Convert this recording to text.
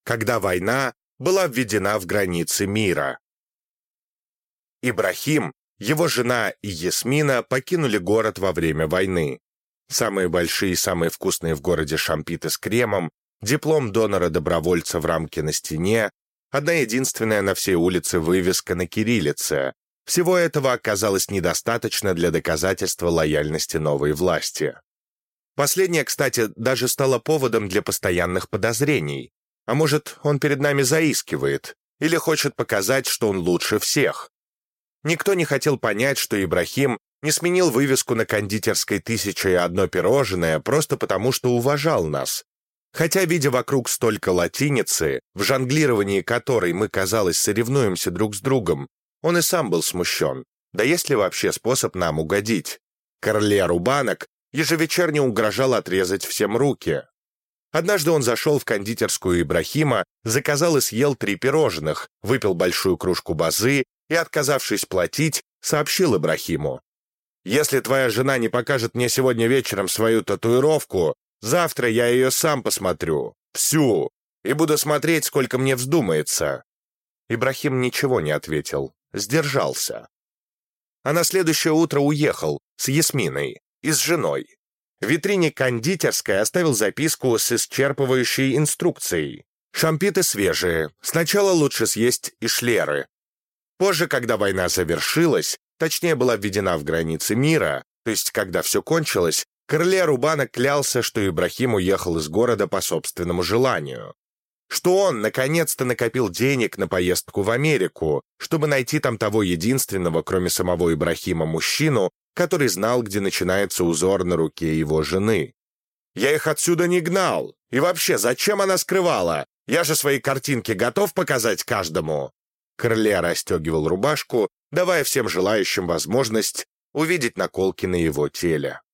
когда война была введена в границы мира. Ибрахим, его жена и Ясмина покинули город во время войны. Самые большие и самые вкусные в городе шампиты с кремом, диплом донора-добровольца в рамке на стене, одна единственная на всей улице вывеска на кириллице. Всего этого оказалось недостаточно для доказательства лояльности новой власти. Последнее, кстати, даже стало поводом для постоянных подозрений. А может, он перед нами заискивает или хочет показать, что он лучше всех? Никто не хотел понять, что Ибрахим не сменил вывеску на кондитерской «1001 пирожное» просто потому, что уважал нас. Хотя, видя вокруг столько латиницы, в жонглировании которой мы, казалось, соревнуемся друг с другом, он и сам был смущен. Да есть ли вообще способ нам угодить? Корле Рубанок ежевечерне угрожал отрезать всем руки. Однажды он зашел в кондитерскую Ибрахима, заказал и съел 3 пирожных, выпил большую кружку базы и, отказавшись платить, сообщил Ибрахиму: «Если твоя жена не покажет мне сегодня вечером свою татуировку, завтра я ее сам посмотрю, всю, и буду смотреть, сколько мне вздумается». Ибрахим ничего не ответил, сдержался. А на следующее утро уехал с Ясминой и с женой. В витрине кондитерской оставил записку с исчерпывающей инструкцией. Шампиты свежие, сначала лучше съесть ишлеры. Позже, когда война завершилась, точнее была введена в границы мира, то есть когда все кончилось, Корле Рубанок клялся, что Ибрахим уехал из города по собственному желанию. Что он, наконец-то, накопил денег на поездку в Америку, чтобы найти там того единственного, кроме самого Ибрахима, мужчину, который знал, где начинается узор на руке его жены. «Я их отсюда не гнал. И вообще, зачем она скрывала? Я же свои картинки готов показать каждому». Корле расстегивал рубашку, давая всем желающим возможность увидеть наколки на его теле.